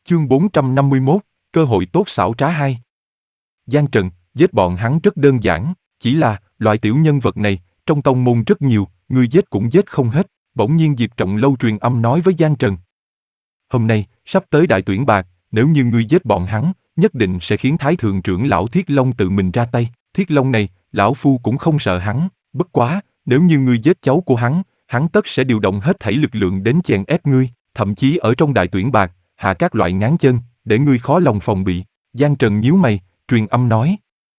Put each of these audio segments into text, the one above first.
Chương 451, cơ hội tốt xảo trá 2. Giang Trần, giết bọn hắn rất đơn giản, chỉ là, loại tiểu nhân vật này, trong tông môn rất nhiều, ngươi giết cũng giết không hết. Bỗng nhiên Diệp Trọng Lâu truyền âm nói với Giang Trần. Hôm nay, sắp tới đại tuyển bạc, nếu như ngươi giết bọn hắn, nhất định sẽ khiến Thái Thượng trưởng lão Thiết Long tự mình ra tay. Thiết Long này, lão phu cũng không sợ hắn, bất quá, nếu như ngươi giết cháu của hắn tất sẽ điều động hết thảy lực lượng đến chèn ép ngươi, thậm chí ở trong đại tuyển bạc, hạ các loại ngáng chân, để ngươi khó lòng phòng bị. Giang Trần nhíu mày, truyền âm nói.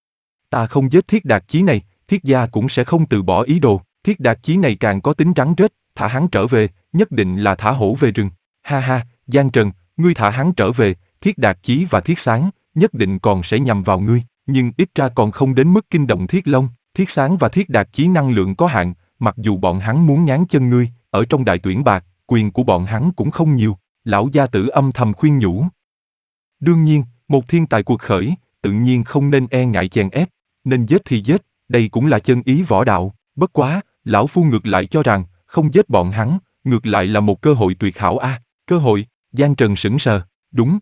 Ta không giết Thiết Đạt Chí này, Thiết gia cũng sẽ không từ bỏ ý đồ. Thiết Đạt Chí này càng có tính rắn rết, thả hắn trở về, nhất định là thả hổ về rừng. Ha ha, Giang Trần, ngươi thả hắn trở về, Thiết Đạt Chí và Thiết Sáng, nhất định còn sẽ nhằm vào ngươi, nhưng ít ra còn không đến mức kinh động Thiết Long. Thiết Sáng và Thiết Đạt Chí năng lượng có hạn, mặc dù bọn hắn muốn ngáng chân ngươi, ở trong đại tuyển bạc, quyền của bọn hắn cũng không nhiều. Lão gia tử âm thầm khuyên nhủ. Đương nhiên, một thiên tài cuộc khởi, tự nhiên không nên e ngại chèn ép, nên giết thì giết, đây cũng là chân ý võ đạo. Bất quá, lão phu ngược lại cho rằng, không giết bọn hắn, ngược lại là một cơ hội tuyệt hảo a. Cơ hội? Giang Trần sững sờ. Đúng,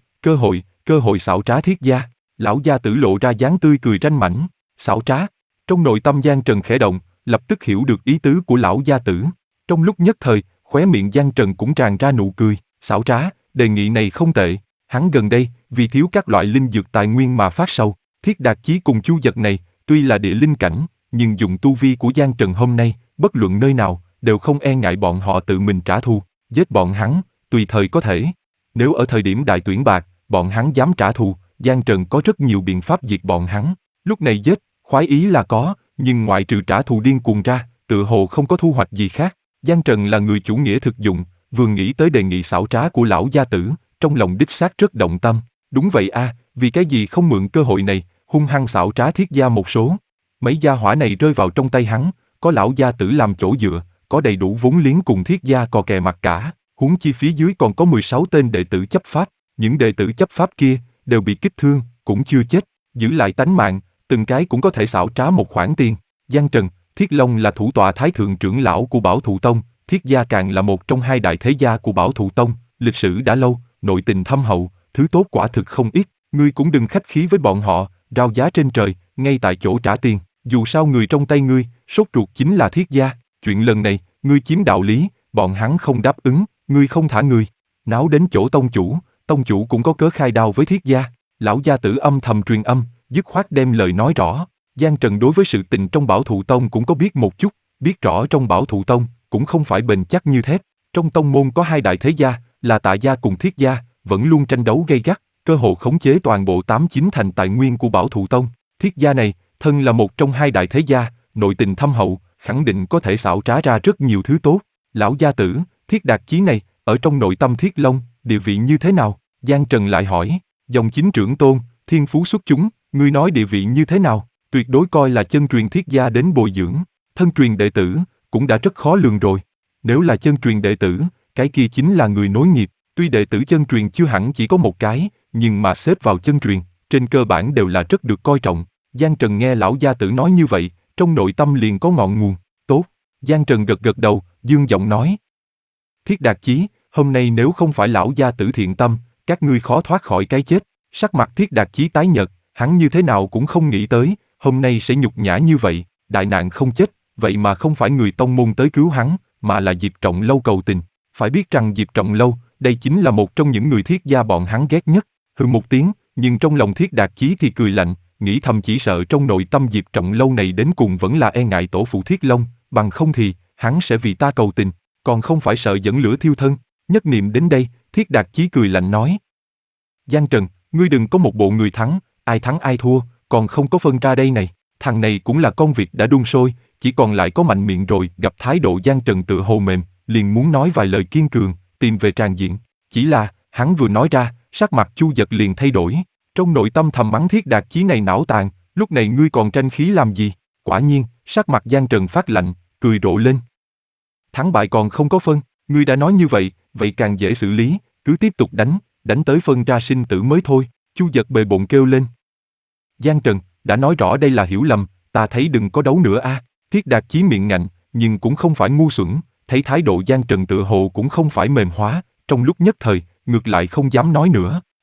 cơ hội xảo trá Thiết gia. Lão gia tử lộ ra dáng tươi cười ranh mãnh. Xảo trá. Trong nội tâm Giang Trần khẽ động, lập tức hiểu được ý tứ của lão gia tử. Trong lúc nhất thời, khóe miệng Giang Trần cũng tràn ra nụ cười. Xảo trá, đề nghị này không tệ. Hắn gần đây, vì thiếu các loại linh dược tài nguyên mà phát sầu. Thiết Đạt Chí cùng Chu Dật này, tuy là địa linh cảnh, nhưng dùng tu vi của Giang Trần hôm nay, bất luận nơi nào, đều không e ngại bọn họ tự mình trả thù. Giết bọn hắn, tùy thời có thể. Nếu ở thời điểm đại tuyển bạc, bọn hắn dám trả thù, Giang Trần có rất nhiều biện pháp diệt bọn hắn. Lúc này giết, khoái ý là có, nhưng ngoại trừ trả thù điên cuồng ra, tựa hồ không có thu hoạch gì khác. Giang Trần là người chủ nghĩa thực dụng, vừa nghĩ tới đề nghị xảo trá của lão gia tử, trong lòng đích xác rất động tâm. Đúng vậy a, vì cái gì không mượn cơ hội này, hung hăng xảo trá Thiết gia một số. Mấy gia hỏa này rơi vào trong tay hắn, có lão gia tử làm chỗ dựa, có đầy đủ vốn liếng cùng Thiết gia cò kè mặt cả, huống chi phía dưới còn có 16 tên đệ tử chấp pháp. Những đệ tử chấp pháp kia, đều bị kích thương, cũng chưa chết, giữ lại tánh mạng, từng cái cũng có thể xảo trá một khoản tiền. Giang Trần, Thiết Long là thủ tọa Thái Thượng trưởng lão của Bảo Thụ Tông, Thiết gia càng là một trong hai đại thế gia của Bảo Thụ Tông, lịch sử đã lâu, nội tình thâm hậu, thứ tốt quả thực không ít, ngươi cũng đừng khách khí với bọn họ, rao giá trên trời, ngay tại chỗ trả tiền, dù sao người trong tay ngươi, sốt ruột chính là Thiết gia, chuyện lần này, ngươi chiếm đạo lý, bọn hắn không đáp ứng, ngươi không thả người, náo đến chỗ tông chủ cũng có cớ khai đao với Thiết gia. Lão gia tử âm thầm truyền âm, dứt khoát đem lời nói rõ. Giang Trần đối với sự tình trong Bảo Thụ Tông cũng có biết một chút, biết rõ trong Bảo Thụ Tông cũng không phải bền chắc như thép. Trong tông môn có hai đại thế gia, là Tạ gia cùng Thiết gia, vẫn luôn tranh đấu gay gắt, cơ hồ khống chế toàn bộ 8-9 thành tài nguyên của Bảo Thụ Tông. Thiết gia này, thân là một trong hai đại thế gia, nội tình thâm hậu, khẳng định có thể xảo trá ra rất nhiều thứ tốt. Lão gia tử, Thiết Đạt Chí này, ở trong nội tâm Thiết Long, địa vị như thế nào? Giang Trần lại hỏi. Dòng chính trưởng tôn, thiên phú xuất chúng, ngươi nói địa vị như thế nào? Tuyệt đối coi là chân truyền Thiết gia đến bồi dưỡng, thân truyền đệ tử, cũng đã rất khó lường rồi. Nếu là chân truyền đệ tử, cái kia chính là người nối nghiệp, tuy đệ tử chân truyền chưa hẳn chỉ có một cái, nhưng mà xếp vào chân truyền, trên cơ bản đều là rất được coi trọng. Giang Trần nghe lão gia tử nói như vậy, trong nội tâm liền có ngọn nguồn. Tốt. Giang Trần gật gật đầu, dương giọng nói. Thiết Đạt Chí, hôm nay nếu không phải lão gia tử thiện tâm, các ngươi khó thoát khỏi cái chết. Sắc mặt Thiết Đạt Chí tái nhợt, hắn như thế nào cũng không nghĩ tới, hôm nay sẽ nhục nhã như vậy, đại nạn không chết, vậy mà không phải người tông môn tới cứu hắn, mà là Diệp Trọng Lâu cầu tình. Phải biết rằng Diệp Trọng Lâu, đây chính là một trong những người Thiết gia bọn hắn ghét nhất. Hừ một tiếng, nhưng trong lòng Thiết Đạt Chí thì cười lạnh, nghĩ thầm chỉ sợ trong nội tâm Diệp Trọng Lâu này đến cùng vẫn là e ngại tổ phụ Thiết Long, bằng không thì, hắn sẽ vì ta cầu tình, còn không phải sợ dẫn lửa thiêu thân. Nhất niệm đến đây, Thiết Đạt Chí cười lạnh nói. Giang Trần, ngươi đừng có một bộ người thắng ai thua, còn không có phân ra đây này, thằng này cũng là con vịt đã đun sôi, chỉ còn lại có mạnh miệng rồi. Gặp thái độ Giang Trần tựa hồ mềm, liền muốn nói vài lời kiên cường, tìm về tràng diện, chỉ là, hắn vừa nói ra, sắc mặt Chu Dật liền thay đổi, trong nội tâm thầm mắng Thiết Đạt Chí này não tàn, lúc này ngươi còn tranh khí làm gì? Quả nhiên, sắc mặt Giang Trần phát lạnh, cười rộ lên. Thắng bại còn không có phân, ngươi đã nói như vậy, vậy càng dễ xử lý, cứ tiếp tục đánh tới phân ra sinh tử mới thôi. Chu Dật bề bộn kêu lên. Giang Trần, đã nói rõ đây là hiểu lầm, ta thấy đừng có đấu nữa a. Thiết Đạt Chí miệng ngạnh, nhưng cũng không phải ngu xuẩn, thấy thái độ Giang Trần tựa hồ cũng không phải mềm hóa, trong lúc nhất thời, ngược lại không dám nói nữa.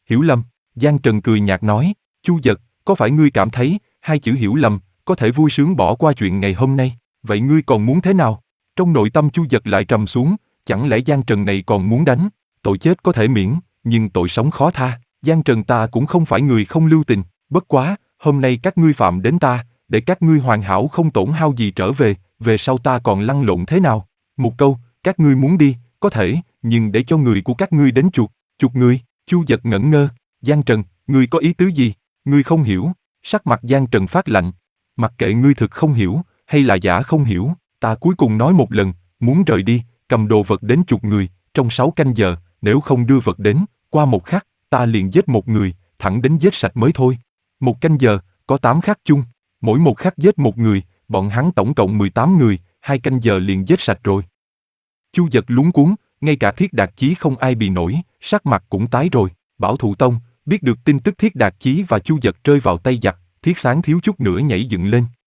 Hiểu lầm. Giang Trần cười nhạt nói, Chu Dật, có phải ngươi cảm thấy, hai chữ hiểu lầm, có thể vui sướng bỏ qua chuyện ngày hôm nay, vậy ngươi còn muốn thế nào? Trong nội tâm Chu Dật lại trầm xuống, chẳng lẽ Giang Trần này còn muốn đánh? Tội chết có thể miễn, nhưng tội sống khó tha. Giang Trần ta cũng không phải người không lưu tình, bất quá, hôm nay các ngươi phạm đến ta, để các ngươi hoàn hảo không tổn hao gì trở về sau ta còn lăn lộn thế nào? Một câu, các ngươi muốn đi, có thể, nhưng để cho người của các ngươi đến chuộc ngươi. Chu Dật ngẩn ngơ, Giang Trần, ngươi có ý tứ gì? Ngươi không hiểu. Sắc mặt Giang Trần phát lạnh. Mặc kệ ngươi thực không hiểu, hay là giả không hiểu, ta cuối cùng nói một lần, muốn rời đi, cầm đồ vật đến chuộc người, trong 6 canh giờ, nếu không đưa vật đến, qua một khắc, ta liền giết một người, thẳng đến giết sạch mới thôi. 1 canh giờ, có 8 khắc chung, mỗi một khắc giết một người, bọn hắn tổng cộng 18 người, 2 canh giờ liền giết sạch rồi. Chu Dật luống cuống, ngay cả Thiết Đạt Chí không ai bị nổi, sắc mặt cũng tái rồi. Bảo Thụ Tông biết được tin tức Thiết Đạt Chí và Chu Dật rơi vào tay giặc, Thiết Sáng thiếu chút nữa nhảy dựng lên,